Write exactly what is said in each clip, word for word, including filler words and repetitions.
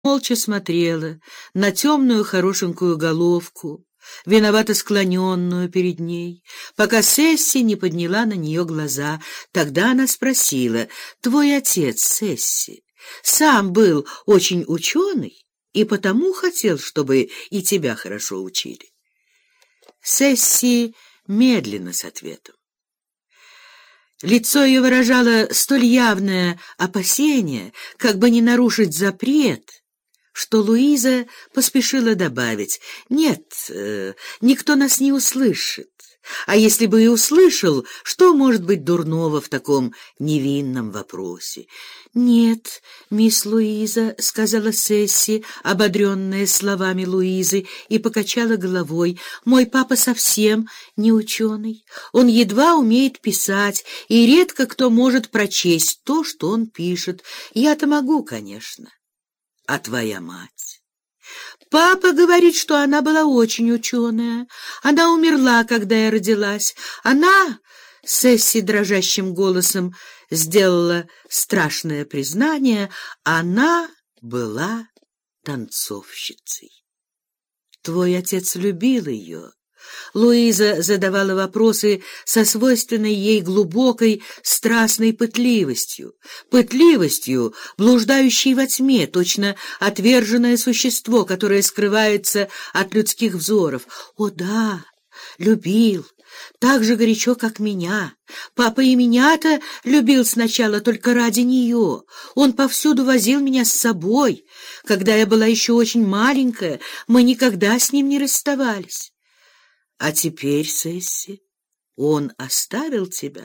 молча смотрела на темную хорошенькую головку, виновато склоненную перед ней, пока Сесси не подняла на нее глаза. Тогда она спросила: «Твой отец, Сесси, сам был очень ученый и потому хотел, чтобы и тебя хорошо учили?» Сесси медленно с ответом. Лицо ее выражало столь явное опасение, как бы не нарушить запрет, что Луиза поспешила добавить: «Нет, э, никто нас не услышит. А если бы и услышал, что может быть дурного в таком невинном вопросе?» «Нет, мисс Луиза», — сказала Сесси, ободренная словами Луизы, и покачала головой. «Мой папа совсем не ученый. Он едва умеет писать, и редко кто может прочесть то, что он пишет. Я-то могу, конечно. А твоя мать?» «Папа говорит, что она была очень ученая. Она умерла, когда я родилась. Она...» — Сесси дрожащим голосом сделала страшное признание. «Она была танцовщицей. Твой отец любил ее». Луиза задавала вопросы со свойственной ей глубокой страстной пытливостью, пытливостью, блуждающей во тьме, точно отверженное существо, которое скрывается от людских взоров. «О да, любил, так же горячо, как меня. Папа и меня-то любил сначала только ради нее. Он повсюду возил меня с собой. Когда я была еще очень маленькая, мы никогда с ним не расставались. А теперь, Сесси, он оставил тебя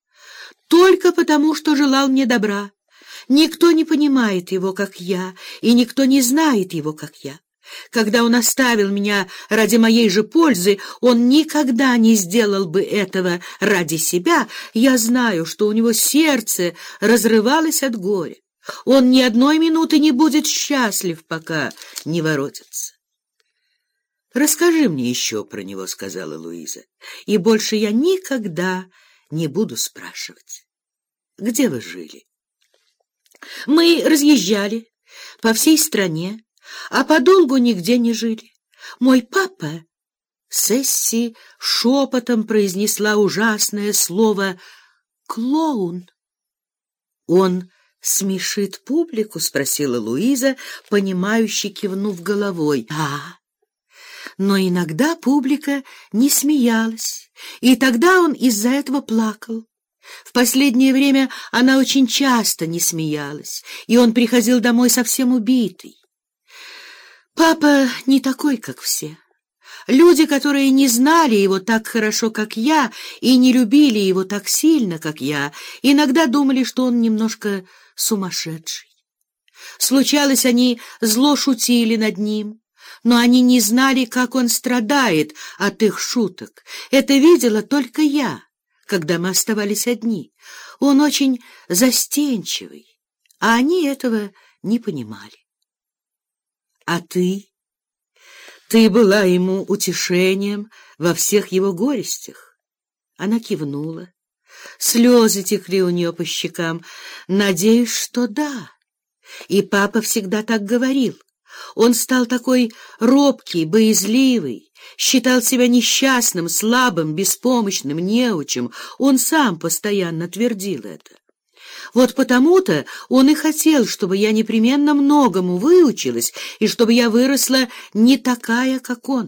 только потому, что желал мне добра. Никто не понимает его, как я, и никто не знает его, как я. Когда он оставил меня ради моей же пользы, он никогда не сделал бы этого ради себя. Я знаю, что у него сердце разрывалось от горя. Он ни одной минуты не будет счастлив, пока не воротится». «Расскажи мне еще про него», — сказала Луиза, — «и больше я никогда не буду спрашивать. Где вы жили?» «Мы разъезжали по всей стране, а подолгу нигде не жили. Мой папа...» Сесси шепотом произнесла ужасное слово «клоун». «Он смешит публику?» — спросила Луиза, понимающе кивнув головой. «Да». Но иногда публика не смеялась, и тогда он из-за этого плакал. В последнее время она очень часто не смеялась, и он приходил домой совсем убитый. Папа не такой, как все. Люди, которые не знали его так хорошо, как я, и не любили его так сильно, как я, иногда думали, что он немножко сумасшедший. Случалось, они зло шутили над ним, но они не знали, как он страдает от их шуток. Это видела только я, когда мы оставались одни. Он очень застенчивый, а они этого не понимали. А ты? Ты была ему утешением во всех его горестях? Она кивнула. Слезы текли у нее по щекам. Надеюсь, что да. И папа всегда так говорил. Он стал такой робкий, боязливый, считал себя несчастным, слабым, беспомощным, неучим. Он сам постоянно твердил это. Вот потому-то он и хотел, чтобы я непременно многому выучилась и чтобы я выросла не такая, как он.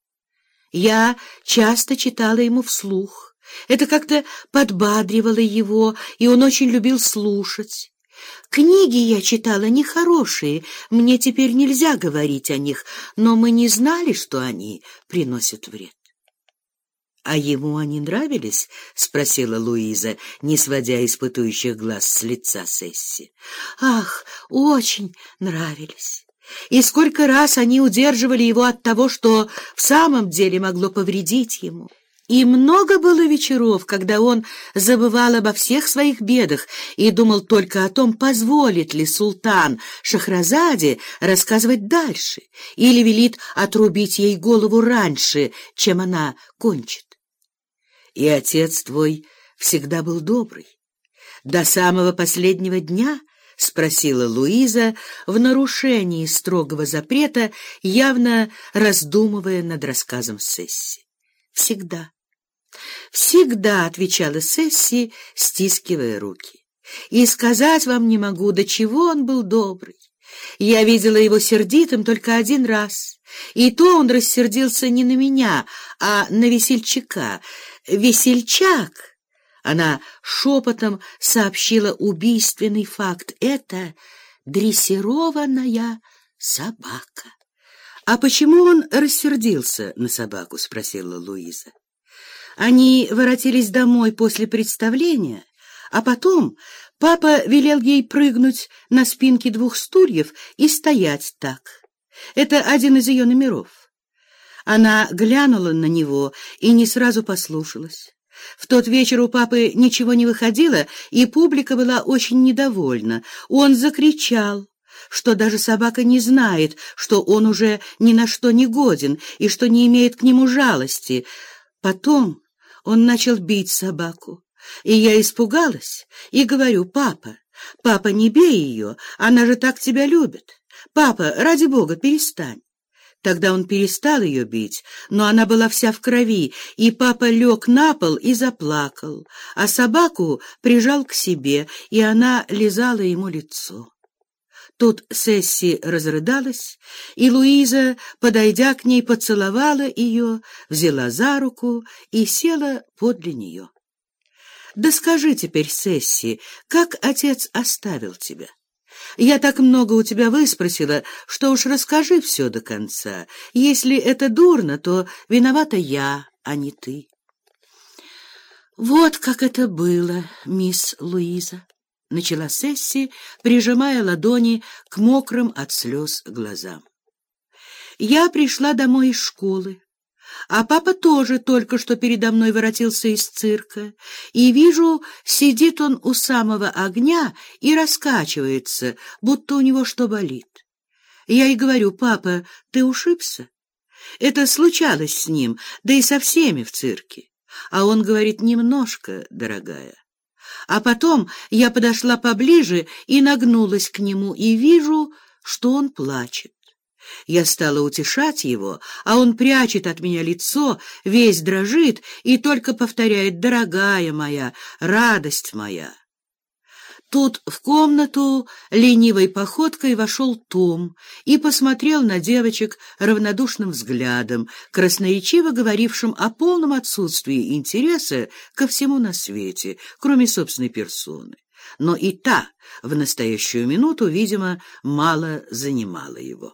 Я часто читала ему вслух. Это как-то подбадривало его, и он очень любил слушать. Книги я читала нехорошие, мне теперь нельзя говорить о них, но мы не знали, что они приносят вред. — А ему они нравились? — спросила Луиза, не сводя испытующих глаз с лица Сесси. — Ах, очень нравились. И сколько раз они удерживали его от того, что в самом деле могло повредить ему. И много было вечеров, когда он забывал обо всех своих бедах и думал только о том, позволит ли султан Шахразаде рассказывать дальше или велит отрубить ей голову раньше, чем она кончит. И отец твой всегда был добрый. До самого последнего дня — спросила Луиза в нарушении строгого запрета, явно раздумывая над рассказом Сесси. «Всегда». «Всегда», — отвечала Сесси, стискивая руки. «И сказать вам не могу, до чего он был добрый. Я видела его сердитым только один раз, и то он рассердился не на меня, а на весельчака. Весельчак!» Она шепотом сообщила убийственный факт. «Это дрессированная собака». «А почему он рассердился на собаку?» — спросила Луиза. Они воротились домой после представления, а потом папа велел ей прыгнуть на спинки двух стульев и стоять так. Это один из ее номеров. Она глянула на него и не сразу послушалась. В тот вечер у папы ничего не выходило, и публика была очень недовольна. Он закричал, что даже собака не знает, что он уже ни на что не годен и что не имеет к нему жалости. Потом он начал бить собаку, и я испугалась и говорю: «Папа, папа, не бей ее, она же так тебя любит. Папа, ради Бога, перестань». Тогда он перестал ее бить, но она была вся в крови, и папа лег на пол и заплакал, а собаку прижал к себе, и она лизала ему лицо. Тут Сесси разрыдалась, и Луиза, подойдя к ней, поцеловала ее, взяла за руку и села подле нее. «Да скажи теперь, Сесси, как отец оставил тебя? Я так много у тебя выспросила, что уж расскажи все до конца. Если это дурно, то виновата я, а не ты». «Вот как это было, мисс Луиза», — начала Сесси, прижимая ладони к мокрым от слез глазам. «Я пришла домой из школы, а папа тоже только что передо мной воротился из цирка, и вижу, сидит он у самого огня и раскачивается, будто у него что болит. Я и говорю: «Папа, ты ушибся?» Это случалось с ним, да и со всеми в цирке. А он говорит: «Немножко, дорогая». А потом я подошла поближе и нагнулась к нему, и вижу, что он плачет. Я стала утешать его, а он прячет от меня лицо, весь дрожит и только повторяет: «Дорогая моя, радость моя». Тут в комнату ленивой походкой вошел Том и посмотрел на девочек равнодушным взглядом, красноречиво говорившим о полном отсутствии интереса ко всему на свете, кроме собственной персоны. Но и та в настоящую минуту, видимо, мало занимала его.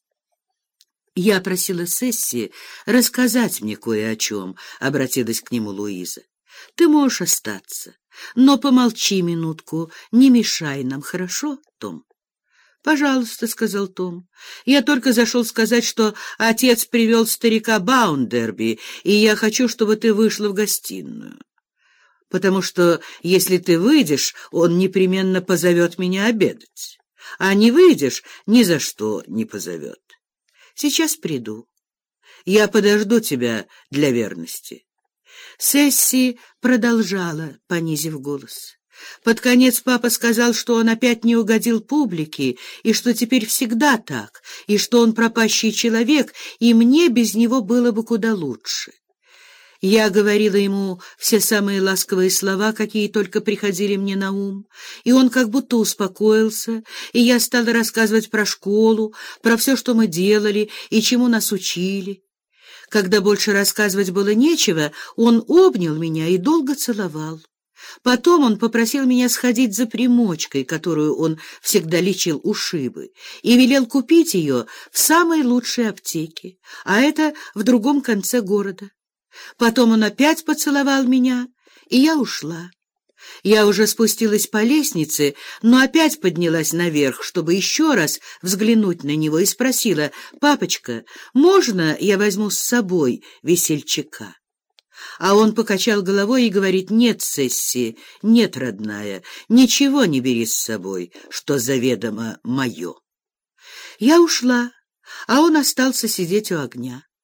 «Я просила Сесси рассказать мне кое о чем», — обратилась к нему Луиза. «Ты можешь остаться, но помолчи минутку, не мешай нам, хорошо, Том?» «Пожалуйста», — сказал Том. «Я только зашел сказать, что отец привел старика Баундерби, и я хочу, чтобы ты вышла в гостиную. Потому что, если ты выйдешь, он непременно позовет меня обедать, а не выйдешь, ни за что не позовет. Сейчас приду. Я подожду тебя для верности». Сесси продолжала, понизив голос. Под конец папа сказал, что он опять не угодил публике, и что теперь всегда так, и что он пропащий человек, и мне без него было бы куда лучше. Я говорила ему все самые ласковые слова, какие только приходили мне на ум, и он как будто успокоился, и я стала рассказывать про школу, про все, что мы делали и чему нас учили. Когда больше рассказывать было нечего, он обнял меня и долго целовал. Потом он попросил меня сходить за примочкой, которую он всегда лечил ушибы, и велел купить ее в самой лучшей аптеке, а это в другом конце города. Потом он опять поцеловал меня, и я ушла. Я уже спустилась по лестнице, но опять поднялась наверх, чтобы еще раз взглянуть на него, и спросила: «Папочка, можно я возьму с собой весельчака?» А он покачал головой и говорит: «Нет, Сесси, нет, родная, ничего не бери с собой, что заведомо мое». Я ушла, а он остался сидеть у огня.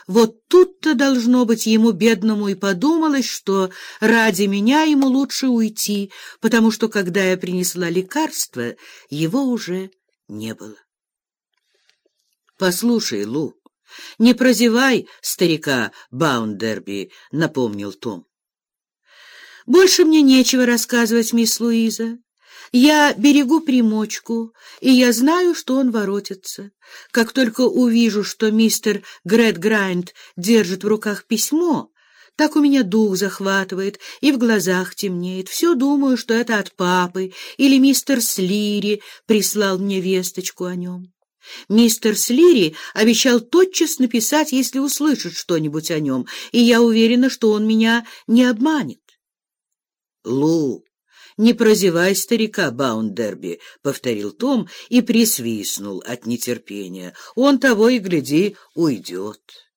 Вот тут-то, должно быть, ему, бедному, и подумалось, что ради меня ему лучше уйти, потому что, когда я принесла лекарство, его уже не было. — Послушай, Лу, не прозевай старика Баундерби, — напомнил Том. — Больше мне нечего рассказывать, мисс Луиза. Я берегу примочку, и я знаю, что он воротится. Как только увижу, что мистер Грэдграйнд держит в руках письмо, так у меня дух захватывает и в глазах темнеет. Все думаю, что это от папы, или мистер Слири прислал мне весточку о нем. Мистер Слири обещал тотчас написать, если услышит что-нибудь о нем, и я уверена, что он меня не обманет. — Лу, не прозевай старика Баундерби, — повторил Том и присвистнул от нетерпения. Он того и гляди уйдет.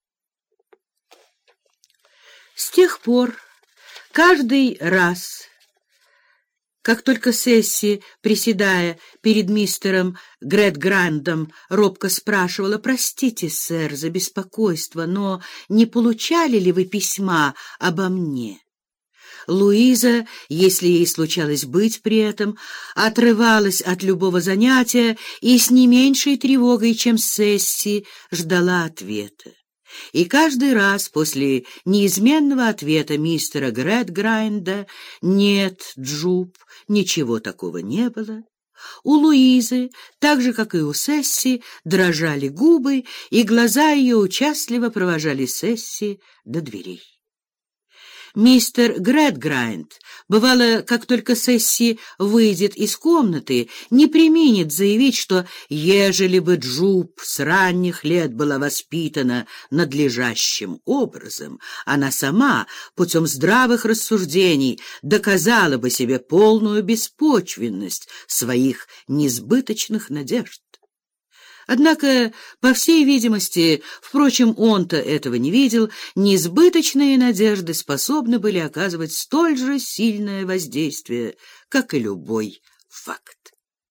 С тех пор каждый раз, как только Сесси, приседая перед мистером Грэдграйндом, робко спрашивала: «Простите, сэр, за беспокойство, но не получали ли вы письма обо мне?» Луиза, если ей случалось быть при этом, отрывалась от любого занятия и с не меньшей тревогой, чем Сесси, ждала ответа. И каждый раз после неизменного ответа мистера Грэдграйнда «Нет, Джуб, ничего такого не было», у Луизы, так же, как и у Сесси, дрожали губы, и глаза ее участливо провожали Сесси до дверей. Мистер Грэдграйнд, бывало, как только Сесси выйдет из комнаты, не преминет заявить, что ежели бы Джуб с ранних лет была воспитана надлежащим образом, она сама, путем здравых рассуждений, доказала бы себе полную беспочвенность своих несбыточных надежд. Однако, по всей видимости, впрочем, он-то этого не видел, несбыточные надежды способны были оказывать столь же сильное воздействие, как и любой факт.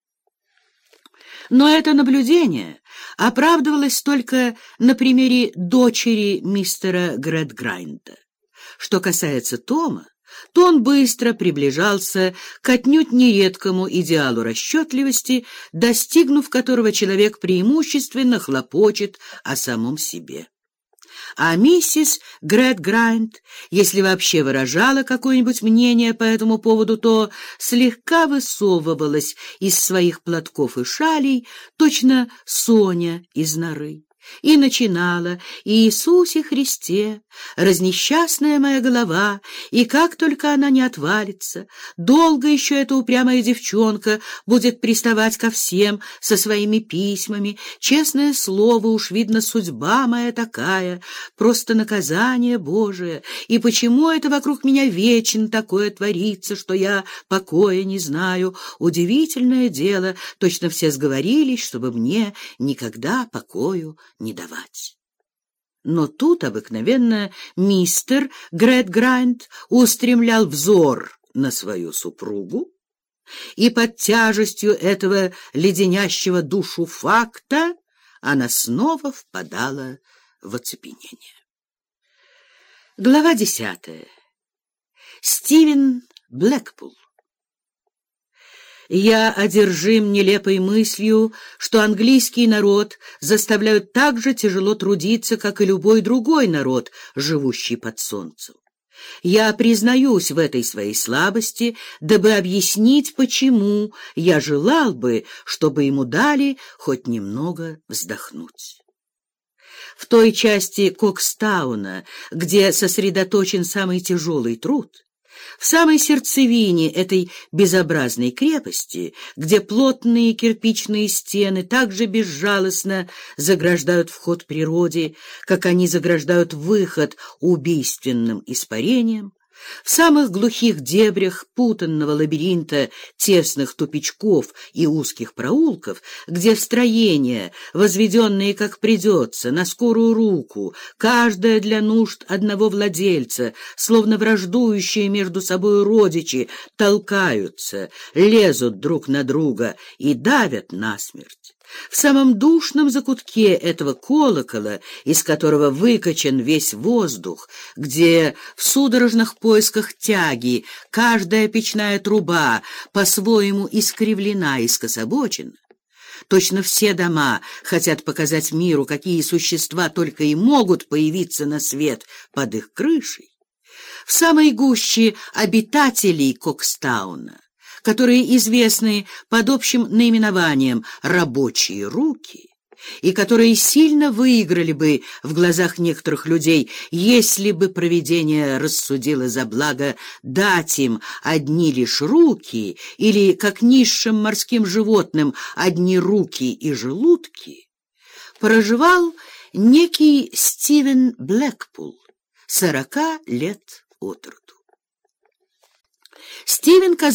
Но это наблюдение оправдывалось только на примере дочери мистера Грэдграйнда. Что касается Тома, то он быстро приближался к отнюдь нередкому идеалу расчетливости, достигнув которого человек преимущественно хлопочет о самом себе. А миссис Грэдграйнд, если вообще выражала какое-нибудь мнение по этому поводу, то слегка высовывалась из своих платков и шалей, точно Соня из норы. И начинала: «Иисусе Христе, разнесчастная моя голова, и как только она не отвалится, долго еще эта упрямая девчонка будет приставать ко всем со своими письмами. Честное слово, уж видно, судьба моя такая, просто наказание Божие. И почему это вокруг меня вечно такое творится, что я покоя не знаю? Удивительное дело, точно все сговорились, чтобы мне никогда покою не давать». Но тут обыкновенно мистер Грэдграйнд устремлял взор на свою супругу, и под тяжестью этого леденящего душу факта она снова впадала в оцепенение. Глава десятая. Стивен Блэкпул. Я одержим нелепой мыслью, что английский народ заставляют так же тяжело трудиться, как и любой другой народ, живущий под солнцем. Я признаюсь в этой своей слабости, дабы объяснить, почему я желал бы, чтобы ему дали хоть немного вздохнуть. В той части Кокстауна, где сосредоточен самый тяжелый труд, в самой сердцевине этой безобразной крепости, где плотные кирпичные стены так же безжалостно заграждают вход природе, как они заграждают выход убийственным испарениям, в самых глухих дебрях путанного лабиринта тесных тупичков и узких проулков, где строения, возведенные как придется, на скорую руку, каждая для нужд одного владельца, словно враждующие между собой родичи, толкаются, лезут друг на друга и давят насмерть, В самом душном закутке этого колокола, из которого выкачан весь воздух, где в судорожных поисках тяги каждая печная труба по-своему искривлена и скособочена, точно все дома хотят показать миру, какие существа только и могут появиться на свет под их крышей, в самой гуще обитателей Кокстауна, которые известны под общим наименованием «рабочие руки», и которые сильно выиграли бы в глазах некоторых людей, если бы провидение рассудило за благо дать им одни лишь руки или, как низшим морским животным, одни руки и желудки, проживал некий Стивен Блэкпул, сорока лет от роду. Стивен